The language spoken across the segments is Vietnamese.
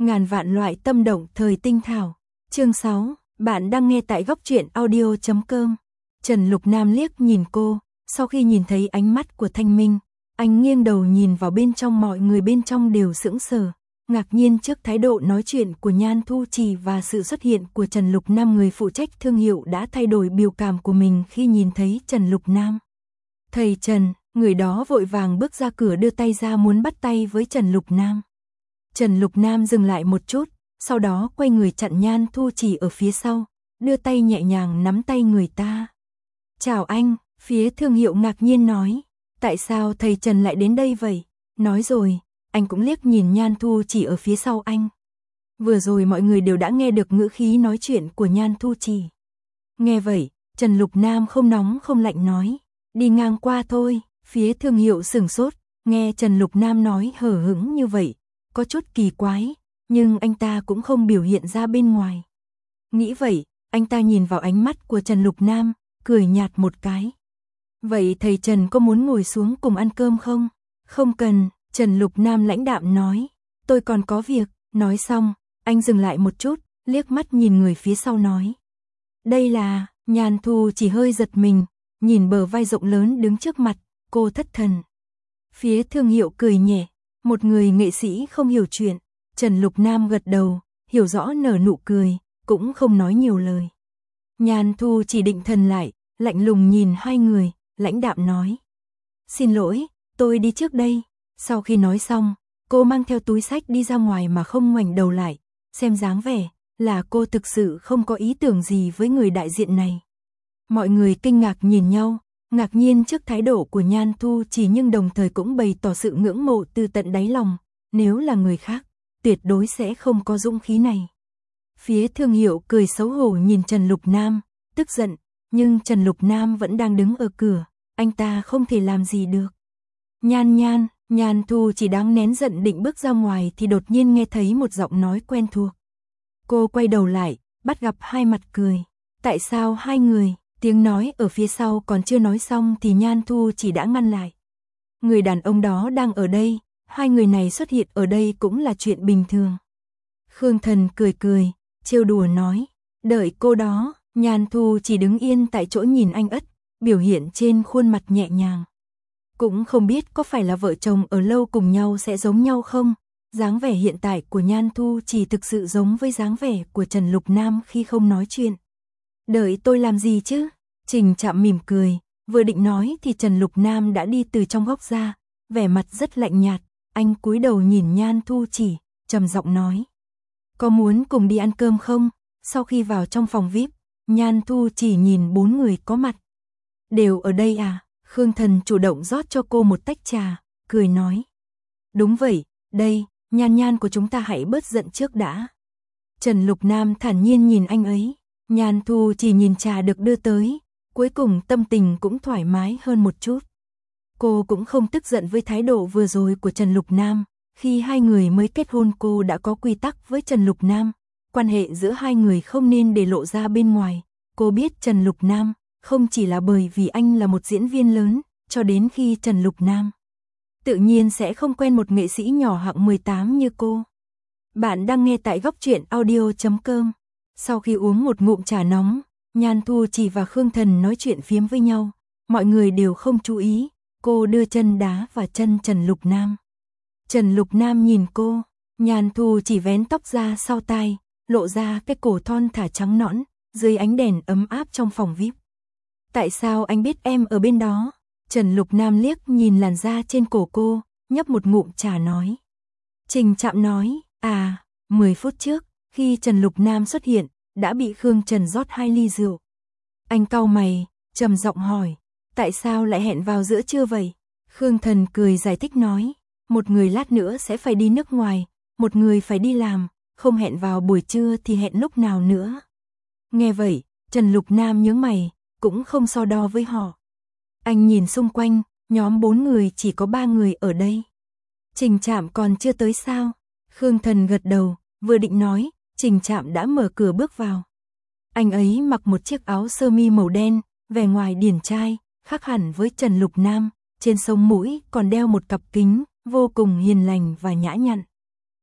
Ngàn vạn loại tâm động thời tinh thảo. Chương 6, bạn đang nghe tại góc truyện audio.com. Trần Lục Nam liếc nhìn cô, sau khi nhìn thấy ánh mắt của Thanh Minh, anh nghiêng đầu nhìn vào bên trong, mọi người bên trong đều sững sờ, ngạc nhiên trước thái độ nói chuyện của Nhan Thu Trì và sự xuất hiện của Trần Lục Nam. Người phụ trách thương hiệu đã thay đổi biểu cảm của mình khi nhìn thấy Trần Lục Nam. Thầy Trần, người đó vội vàng bước ra cửa đưa tay ra muốn bắt tay với Trần Lục Nam. Trần Lục Nam dừng lại một chút, sau đó quay người chặn Nhan Thu Trì ở phía sau, đưa tay nhẹ nhàng nắm tay người ta. Chào anh, phía thương hiệu ngạc nhiên nói, tại sao thầy Trần lại đến đây vậy? Nói rồi, anh cũng liếc nhìn Nhan Thu Trì ở phía sau anh. Vừa rồi mọi người đều đã nghe được ngữ khí nói chuyện của Nhan Thu Trì. Nghe vậy, Trần Lục Nam không nóng không lạnh nói, đi ngang qua thôi. Phía thương hiệu sửng sốt, nghe Trần Lục Nam nói hờ hững như vậy, có chút kỳ quái, nhưng anh ta cũng không biểu hiện ra bên ngoài. Nghĩ vậy, anh ta nhìn vào ánh mắt của Trần Lục Nam, cười nhạt một cái. Vậy thầy Trần có muốn ngồi xuống cùng ăn cơm không? Không cần, Trần Lục Nam lãnh đạm nói, tôi còn có việc. Nói xong, anh dừng lại một chút, liếc mắt nhìn người phía sau nói. Đây là, Nhan Thu chỉ hơi giật mình, nhìn bờ vai rộng lớn đứng trước mặt, cô thất thần. Phía thương hiệu cười nhẹ, một người nghệ sĩ không hiểu chuyện. Trần Lục Nam gật đầu, hiểu rõ nở nụ cười, cũng không nói nhiều lời. Nhan Thu chỉ định thần lại, lạnh lùng nhìn hai người, lãnh đạm nói. Xin lỗi, tôi đi trước đây. Sau khi nói xong, cô mang theo túi xách đi ra ngoài mà không ngoảnh đầu lại, xem dáng vẻ là cô thực sự không có ý tưởng gì với người đại diện này. Mọi người kinh ngạc nhìn nhau, ngạc nhiên trước thái độ của Nhan Thu Trì nhưng đồng thời cũng bày tỏ sự ngưỡng mộ từ tận đáy lòng, nếu là người khác, tuyệt đối sẽ không có dũng khí này. Phía thương hiệu cười xấu hổ nhìn Trần Lục Nam, tức giận, nhưng Trần Lục Nam vẫn đang đứng ở cửa, anh ta không thể làm gì được. Nhan Thu chỉ đang nén giận định bước ra ngoài thì đột nhiên nghe thấy một giọng nói quen thuộc. Cô quay đầu lại, bắt gặp hai mặt cười. Tại sao hai người? Tiếng nói ở phía sau còn chưa nói xong thì Nhan Thu chỉ đã ngăn lại. Người đàn ông đó đang ở đây, hai người này xuất hiện ở đây cũng là chuyện bình thường. Khương Thần cười cười, trêu đùa nói, đợi cô đó. Nhan Thu chỉ đứng yên tại chỗ nhìn anh ất, biểu hiện trên khuôn mặt nhẹ nhàng. Cũng không biết có phải là vợ chồng ở lâu cùng nhau sẽ giống nhau không? Dáng vẻ hiện tại của Nhan Thu chỉ thực sự giống với dáng vẻ của Trần Lục Nam khi không nói chuyện. Đợi tôi làm gì chứ? Trình Trạm mỉm cười, vừa định nói thì Trần Lục Nam đã đi từ trong góc ra, vẻ mặt rất lạnh nhạt, anh cúi đầu nhìn Nhan Thu Chỉ, trầm giọng nói. Có muốn cùng đi ăn cơm không? Sau khi vào trong phòng VIP, Nhan Thu Chỉ nhìn bốn người có mặt. Đều ở đây à? Khương Thần chủ động rót cho cô một tách trà, cười nói. Đúng vậy, đây, Nhan của chúng ta hãy bớt giận trước đã. Trần Lục Nam thản nhiên nhìn anh ấy. Nhan Thu chỉ nhìn trà được đưa tới, cuối cùng tâm tình cũng thoải mái hơn một chút. Cô cũng không tức giận với thái độ vừa rồi của Trần Lục Nam, khi hai người mới kết hôn cô đã có quy tắc với Trần Lục Nam, quan hệ giữa hai người không nên để lộ ra bên ngoài. Cô biết Trần Lục Nam không chỉ là bởi vì anh là một diễn viên lớn, cho đến khi Trần Lục Nam tự nhiên sẽ không quen một nghệ sĩ nhỏ hạng 18 như cô. Bạn đang nghe tại góc truyện audio.com. Sau khi uống một ngụm trà nóng, Nhan Thu Trì và Khương Thần nói chuyện phiếm với nhau, mọi người đều không chú ý, cô đưa chân đá vào chân Trần Lục Nam. Trần Lục Nam nhìn cô, Nhan Thu chỉ vén tóc ra sau tai, lộ ra cái cổ thon thả trắng nõn, dưới ánh đèn ấm áp trong phòng VIP. Tại sao anh biết em ở bên đó? Trần Lục Nam liếc nhìn làn da trên cổ cô, nhấp một ngụm trà nói. Trình Trạm nói, 10 phút trước, khi Trần Lục Nam xuất hiện, đã bị Khương Trần rót 2 ly rượu. Anh cau mày, trầm giọng hỏi, tại sao lại hẹn vào giữa trưa vậy? Khương Thần cười giải thích nói, một người lát nữa sẽ phải đi nước ngoài, một người phải đi làm, không hẹn vào buổi trưa thì hẹn lúc nào nữa. Nghe vậy, Trần Lục Nam nhướng mày, cũng không so đo với họ. Anh nhìn xung quanh, nhóm 4 người chỉ có 3 người ở đây. Trình Trạm còn chưa tới sao? Khương Thần gật đầu, vừa định nói, Trình Trạm đã mở cửa bước vào. Anh ấy mặc một chiếc áo sơ mi màu đen, vẻ ngoài điển trai, khác hẳn với Trần Lục Nam, trên sống mũi còn đeo một cặp kính, vô cùng hiền lành và nhã nhặn.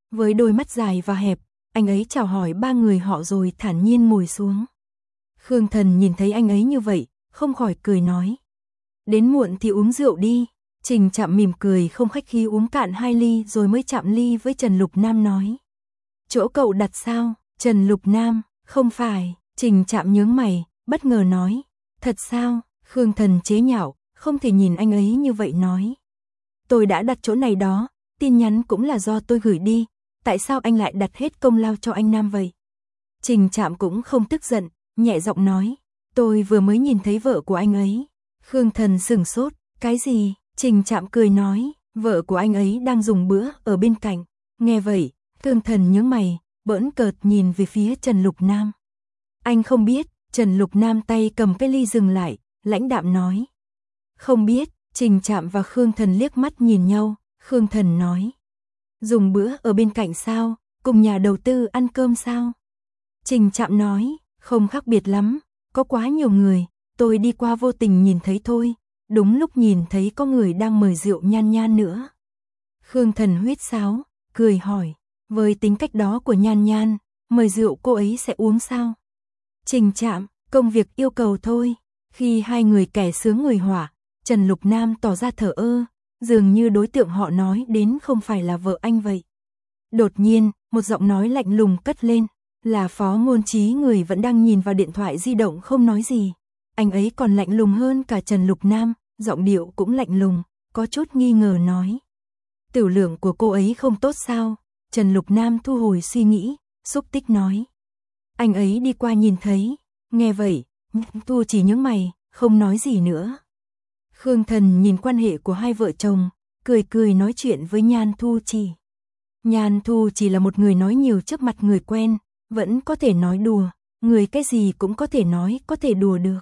Với đôi mắt dài và hẹp, anh ấy chào hỏi ba người họ rồi thản nhiên ngồi xuống. Khương Thần nhìn thấy anh ấy như vậy, không khỏi cười nói. Đến muộn thì uống rượu đi. Trình Trạm mỉm cười không khách khí uống cạn 2 ly rồi mới chạm ly với Trần Lục Nam nói. Chỗ cậu đặt sao? Trần Lục Nam, không phải. Trình Trạm nhướng mày, bất ngờ nói. Thật sao? Khương Thần chế nhạo, không thể nhìn anh ấy như vậy nói. Tôi đã đặt chỗ này đó, tin nhắn cũng là do tôi gửi đi. Tại sao anh lại đặt hết công lao cho anh Nam vậy? Trình Trạm cũng không tức giận, nhẹ giọng nói. Tôi vừa mới nhìn thấy vợ của anh ấy. Khương Thần sửng sốt, cái gì? Trình Trạm cười nói, vợ của anh ấy đang dùng bữa ở bên cạnh. Nghe vậy, Khương Thần nhướng mày, bỡn cợt nhìn về phía Trần Lục Nam. Anh không biết. Trần Lục Nam tay cầm cái ly dừng lại, lãnh đạm nói. Không biết. Trình Trạm và Khương Thần liếc mắt nhìn nhau, Khương Thần nói. Dùng bữa ở bên cạnh sao? Cùng nhà đầu tư ăn cơm sao? Trình Trạm nói, không khác biệt lắm, có quá nhiều người, tôi đi qua vô tình nhìn thấy thôi, đúng lúc nhìn thấy có người đang mời rượu Nhan Nhan nữa. Khương Thần huýt sáo, cười hỏi, với tính cách đó của Nhan Nhan, mời rượu cô ấy sẽ uống sao? Trình Trạm, công việc yêu cầu thôi. Khi hai người kẻ sướng người họa, Trần Lục Nam tỏ ra thờ ơ, dường như đối tượng họ nói đến không phải là vợ anh vậy. Đột nhiên, một giọng nói lạnh lùng cất lên, là Phó Ngôn Chí, người vẫn đang nhìn vào điện thoại di động không nói gì. Anh ấy còn lạnh lùng hơn cả Trần Lục Nam, giọng điệu cũng lạnh lùng, có chút nghi ngờ nói. Tiểu lượng của cô ấy không tốt sao? Trần Lục Nam thu hồi suy nghĩ, xúc tích nói. Anh ấy đi qua nhìn thấy, nghe vậy, Thu chỉ nhướng mày, không nói gì nữa. Khương Thần nhìn quan hệ của hai vợ chồng, cười cười nói chuyện với Nhan Thu Chỉ. Nhan Thu chỉ là một người nói nhiều trước mặt người quen, vẫn có thể nói đùa, người cái gì cũng có thể nói, có thể đùa được.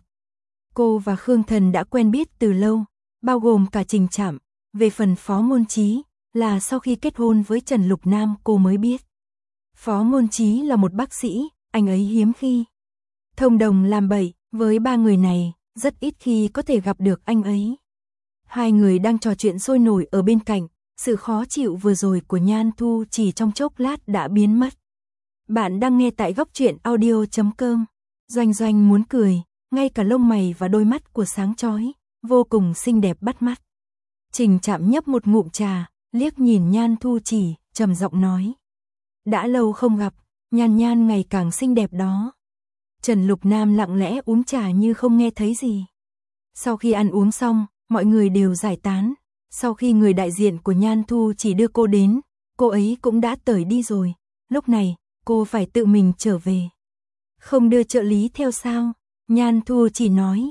Cô và Khương Thần đã quen biết từ lâu, bao gồm cả Trình Trạm, về phần Phó Ngôn Chí, là sau khi kết hôn với Trần Lục Nam cô mới biết. Phó Ngôn Chí là một bác sĩ, anh ấy hiếm khi thông đồng làm bậy, với ba người này, rất ít khi có thể gặp được anh ấy. Hai người đang trò chuyện sôi nổi ở bên cạnh, sự khó chịu vừa rồi của Nhan Thu chỉ trong chốc lát đã biến mất. Bạn đang nghe tại góc truyện audio.com. Doanh Doanh muốn cười, ngay cả lông mày và đôi mắt của sáng chói, vô cùng xinh đẹp bắt mắt. Trình Trạm nhấp một ngụm trà, liếc nhìn Nhan Thu Chỉ, trầm giọng nói. Đã lâu không gặp, Nhan Nhan ngày càng xinh đẹp đó. Trần Lục Nam lặng lẽ uống trà như không nghe thấy gì. Sau khi ăn uống xong, mọi người đều giải tán. Sau khi người đại diện của Nhan Thu Chỉ đưa cô đến, cô ấy cũng đã tởi đi rồi. Lúc này, cô phải tự mình trở về. Không đưa trợ lý theo sao? Nhan Thu Chỉ nói,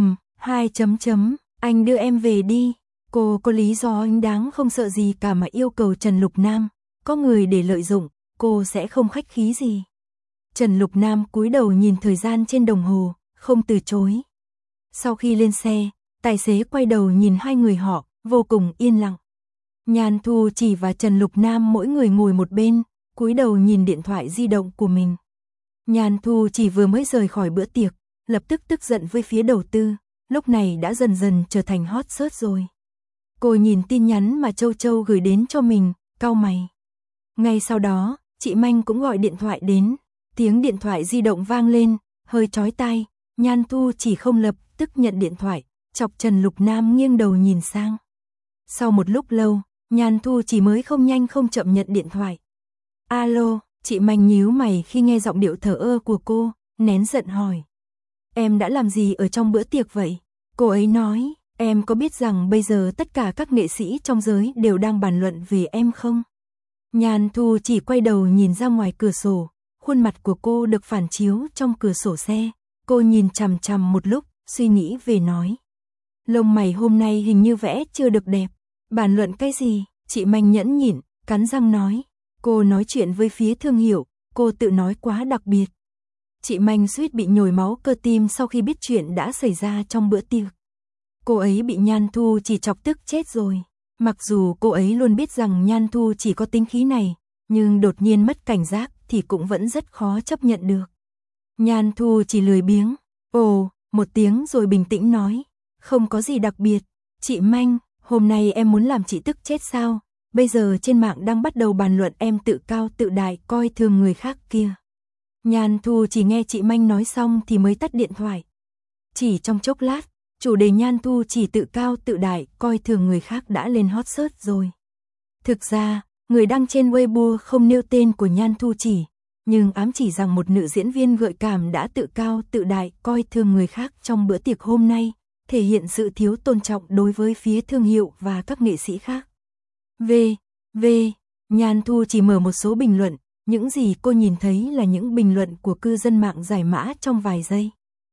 anh đưa em về đi. Cô có lý do anh đáng không sợ gì cả mà yêu cầu Trần Lục Nam. Có người để lợi dụng, cô sẽ không khách khí gì. Trần Lục Nam cúi đầu nhìn thời gian trên đồng hồ, không từ chối. Sau khi lên xe, tài xế quay đầu nhìn hai người họ, vô cùng yên lặng. Nhan Thu Chỉ và Trần Lục Nam mỗi người ngồi một bên, cúi đầu nhìn điện thoại di động của mình. Nhan Thu Chỉ vừa mới rời khỏi bữa tiệc, lập tức tức giận với phía đầu tư, lúc này đã dần dần trở thành hot search rồi. Cô nhìn tin nhắn mà Châu Châu gửi đến cho mình, cau mày. Ngay sau đó, chị Manh cũng gọi điện thoại đến. Tiếng điện thoại di động vang lên, hơi chói tai, Nhan Thu Chỉ không lập tức nhận điện thoại, chọc Trần Lục Nam nghiêng đầu nhìn sang. Sau một lúc lâu, Nhan Thu Chỉ mới không nhanh không chậm nhận điện thoại. Alo, chị Manh nhíu mày khi nghe giọng điệu thờ ơ của cô, nén giận hỏi. Em đã làm gì ở trong bữa tiệc vậy? Cô ấy nói, em có biết rằng bây giờ tất cả các nghệ sĩ trong giới đều đang bàn luận về em không? Nhan Thu Chỉ quay đầu nhìn ra ngoài cửa sổ. Khuôn mặt của cô được phản chiếu trong cửa sổ xe, cô nhìn chằm chằm một lúc, suy nghĩ về nói. Lông mày hôm nay hình như vẽ chưa được đẹp, bàn luận cái gì? Chị Manh nhẫn nhịn, cắn răng nói. Cô nói chuyện với phía thương hiệu, cô tự nói quá đặc biệt. Chị Manh suýt bị nhồi máu cơ tim sau khi biết chuyện đã xảy ra trong bữa tiệc. Cô ấy bị Nhan Thu Chỉ chọc tức chết rồi. Mặc dù cô ấy luôn biết rằng Nhan Thu Chỉ có tính khí này, nhưng đột nhiên mất cảnh giác thì cũng vẫn rất khó chấp nhận được. Nhan Thu Chỉ lười biếng, một tiếng rồi bình tĩnh nói, không có gì đặc biệt. Chị Manh, hôm nay em muốn làm chị tức chết sao? bây giờ trên mạng đang bắt đầu bàn luận em tự cao tự đại coi thường người khác kia. Nhan Thu chỉ nghe chị Manh nói xong thì mới tắt điện thoại. Chỉ trong chốc lát, chủ đề Nhan Thu chỉ tự cao tự đại coi thường người khác đã lên hot search rồi. Thực ra, người đăng trên Weibo không nêu tên của Nhan Thu chỉ, nhưng ám chỉ rằng một nữ diễn viên gợi cảm đã tự cao tự đại coi thường người khác trong bữa tiệc hôm nay, thể hiện sự thiếu tôn trọng đối với phía thương hiệu và các nghệ sĩ khác. Nhan Thu chỉ mở một số bình luận, những gì cô nhìn thấy là những bình luận của cư dân mạng giải mã trong vài giây.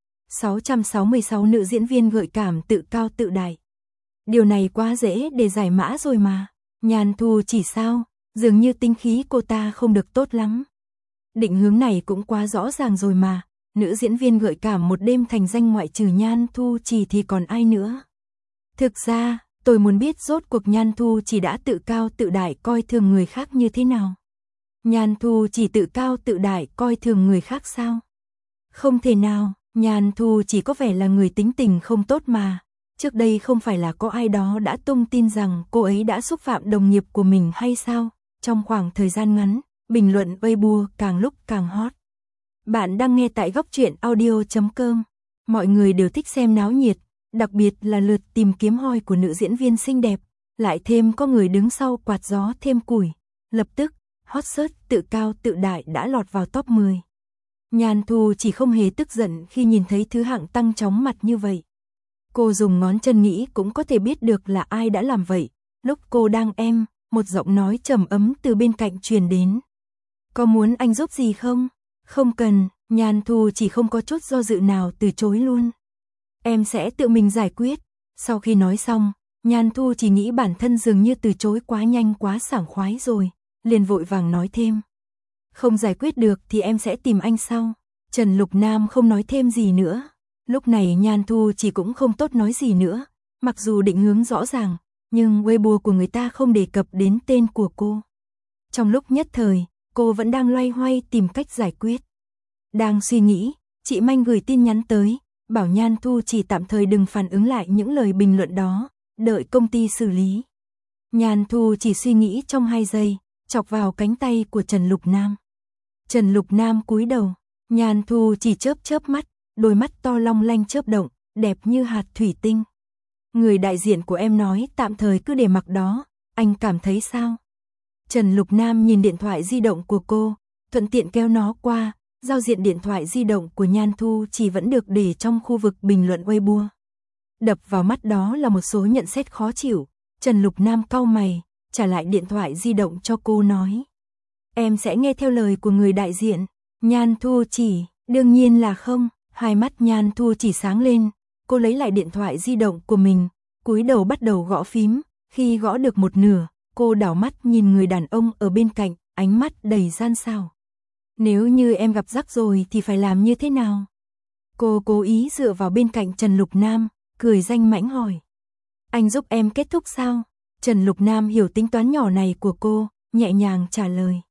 666 nữ diễn viên gợi cảm tự cao tự đại. Điều này quá dễ để giải mã rồi mà. Nhan Thu chỉ sao, dường như tính khí cô ta không được tốt lắm. Định hướng này cũng quá rõ ràng rồi mà, nữ diễn viên gợi cảm một đêm thành danh ngoại trừ Nhan Thu chỉ thì còn ai nữa. Thực ra, tôi muốn biết rốt cuộc Nhan Thu chỉ đã tự cao tự đại coi thường người khác như thế nào. Nhan Thu chỉ tự cao tự đại coi thường người khác sao? Không thể nào, Nhan Thu chỉ có vẻ là người tính tình không tốt mà. Trước đây không phải là có ai đó đã tung tin rằng cô ấy đã xúc phạm đồng nghiệp của mình hay sao? Trong khoảng thời gian ngắn, bình luận Weibo càng lúc càng hot. Bạn đang nghe tại góc truyện audio.com. Mọi người đều thích xem náo nhiệt, đặc biệt là lượt tìm kiếm hoi của nữ diễn viên xinh đẹp, lại thêm có người đứng sau quạt gió thêm củi. Lập tức, hot search tự cao tự đại đã lọt vào top 10. Nhan Thu chỉ không hề tức giận khi nhìn thấy thứ hạng tăng chóng mặt như vậy. Cô dùng ngón chân nghĩ cũng có thể biết được là ai đã làm vậy. Lúc cô đang một giọng nói trầm ấm từ bên cạnh truyền đến. Có muốn anh giúp gì không? Không cần, Nhan Thu chỉ không có chút do dự nào từ chối luôn. Em sẽ tự mình giải quyết. Sau khi nói xong, Nhan Thu chỉ nghĩ bản thân dường như từ chối quá nhanh quá sảng khoái rồi, liền vội vàng nói thêm. Không giải quyết được thì em sẽ tìm anh sau. Trần Lục Nam không nói thêm gì nữa. Lúc này Nhan Thu chỉ cũng không tốt nói gì nữa, mặc dù định hướng rõ ràng, nhưng Weibo của người ta không đề cập đến tên của cô. Trong lúc nhất thời, cô vẫn đang loay hoay tìm cách giải quyết. Đang suy nghĩ, chị Manh gửi tin nhắn tới, bảo Nhan Thu chỉ tạm thời đừng phản ứng lại những lời bình luận đó, đợi công ty xử lý. Nhan Thu chỉ suy nghĩ trong 2 giây, chọc vào cánh tay của Trần Lục Nam. Trần Lục Nam cúi đầu, Nhan Thu chỉ chớp mắt, đôi mắt to long lanh chớp động, đẹp như hạt thủy tinh. Người đại diện của em nói tạm thời cứ để mặc đó, anh cảm thấy sao? Trần Lục Nam nhìn điện thoại di động của cô, thuận tiện kéo nó qua, giao diện điện thoại di động của Nhan Thu chỉ vẫn được để trong khu vực bình luận Weibo. Đập vào mắt đó là một số nhận xét khó chịu, Trần Lục Nam cau mày, trả lại điện thoại di động cho cô nói. Em sẽ nghe theo lời của người đại diện. Nhan Thu chỉ, đương nhiên là không. Hai mắt Nhan Thu chỉ sáng lên, cô lấy lại điện thoại di động của mình, cúi đầu bắt đầu gõ phím, khi gõ được một nửa, cô đảo mắt nhìn người đàn ông ở bên cạnh, ánh mắt đầy gian xảo. Nếu như em gặp rắc rồi thì phải làm như thế nào? Cô cố ý dựa vào bên cạnh Trần Lục Nam, cười danh mãnh hỏi. Anh giúp em kết thúc sao? Trần Lục Nam hiểu tính toán nhỏ này của cô, nhẹ nhàng trả lời.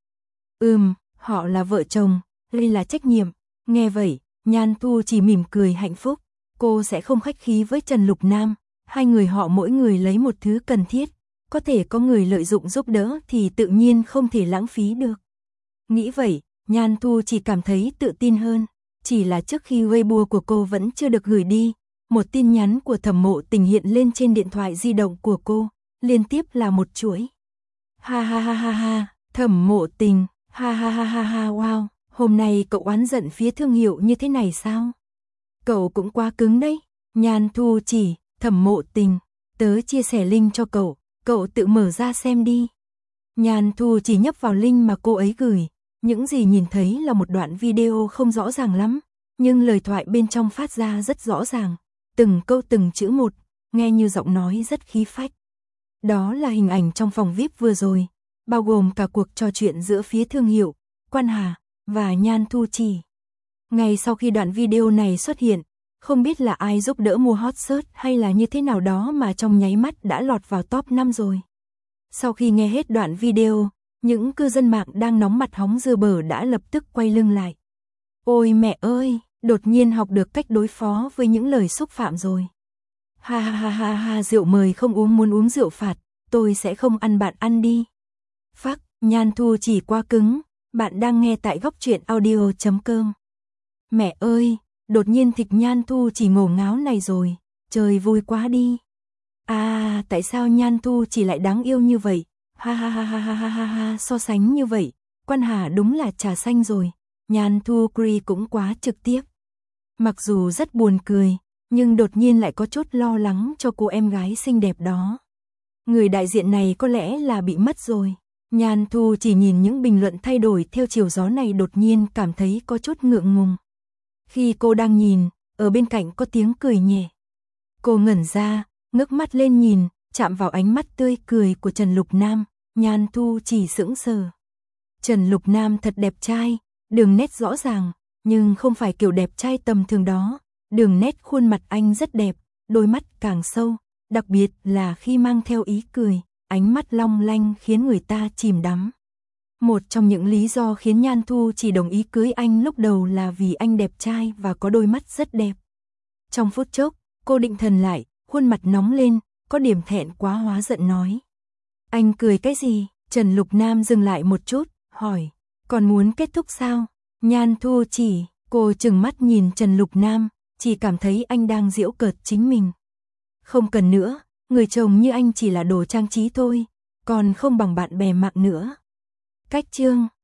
Họ là vợ chồng, đây là trách nhiệm. Nghe vậy, Nhan Thu chỉ mỉm cười hạnh phúc, cô sẽ không khách khí với Trần Lục Nam, hai người họ mỗi người lấy một thứ cần thiết, có thể có người lợi dụng giúp đỡ thì tự nhiên không thể lãng phí được. Nghĩ vậy, Nhan Thu chỉ cảm thấy tự tin hơn, chỉ là trước khi Weibo của cô vẫn chưa được gửi đi, một tin nhắn của Thẩm Mộ Tình hiện lên trên điện thoại di động của cô, liên tiếp là một chuỗi. Ha ha ha ha ha, Thẩm Mộ Tình, ha ha ha ha ha wow. Hôm nay cậu oán giận phía thương hiệu như thế này sao? Cậu cũng quá cứng đấy. Nhan Thu chỉ, Thẩm Mộ Tình, tớ chia sẻ link cho cậu tự mở ra xem đi. Nhan Thu chỉ nhấp vào link mà cô ấy gửi, những gì nhìn thấy là một đoạn video không rõ ràng lắm, nhưng lời thoại bên trong phát ra rất rõ ràng, từng câu từng chữ một, nghe như giọng nói rất khí phách. Đó là hình ảnh trong phòng VIP vừa rồi, bao gồm cả cuộc trò chuyện giữa phía thương hiệu, Quan Hà và Nhan Thu chỉ. Ngay sau khi đoạn video này xuất hiện, không biết là ai giúp đỡ mua hot search hay là như thế nào đó mà trong nháy mắt đã lọt vào top 5 rồi. Sau khi nghe hết đoạn video, những cư dân mạng đang nóng mặt hóng dưa bở đã lập tức quay lưng lại. Ôi mẹ ơi, đột nhiên học được cách đối phó với những lời xúc phạm rồi. Ha ha ha ha ha, rượu mời không uống muốn uống rượu phạt, tôi sẽ không ăn bạn ăn đi. Phắc, Nhan Thu Chỉ quá cứng, bạn đang nghe tại góc truyện audio.com. Mẹ ơi, đột nhiên thịt Nhan Thu Chỉ ngổ ngáo này rồi, trời vui quá đi. À, tại sao Nhan Thu Chỉ lại đáng yêu như vậy? Ha ha ha ha ha ha ha ha, so sánh như vậy, Quan Hà đúng là trà xanh rồi. Nhan Thu Cri cũng quá trực tiếp. Mặc dù rất buồn cười, nhưng đột nhiên lại có chút lo lắng cho cô em gái xinh đẹp đó. Người đại diện này có lẽ là bị mất rồi. Nhan Thu Chỉ nhìn những bình luận thay đổi theo chiều gió này đột nhiên cảm thấy có chút ngượng ngùng. Khi cô đang nhìn, ở bên cạnh có tiếng cười nhẹ. Cô ngẩn ra, ngước mắt lên nhìn, chạm vào ánh mắt tươi cười của Trần Lục Nam, Nhan Thu Chỉ sững sờ. Trần Lục Nam thật đẹp trai, đường nét rõ ràng, nhưng không phải kiểu đẹp trai tầm thường đó. Đường nét khuôn mặt anh rất đẹp, đôi mắt càng sâu, đặc biệt là khi mang theo ý cười, ánh mắt long lanh khiến người ta chìm đắm. Một trong những lý do khiến Nhan Thu Chỉ đồng ý cưới anh lúc đầu là vì anh đẹp trai và có đôi mắt rất đẹp. Trong phút chốc, cô định thần lại, khuôn mặt nóng lên, có điểm thẹn quá hóa giận nói. Anh cười cái gì? Trần Lục Nam dừng lại một chút, hỏi, còn muốn kết thúc sao? Nhan Thu Chỉ, cô trừng mắt nhìn Trần Lục Nam, chỉ cảm thấy anh đang giễu cợt chính mình. Không cần nữa, người chồng như anh chỉ là đồ trang trí thôi, còn không bằng bạn bè mạng nữa. Cách chương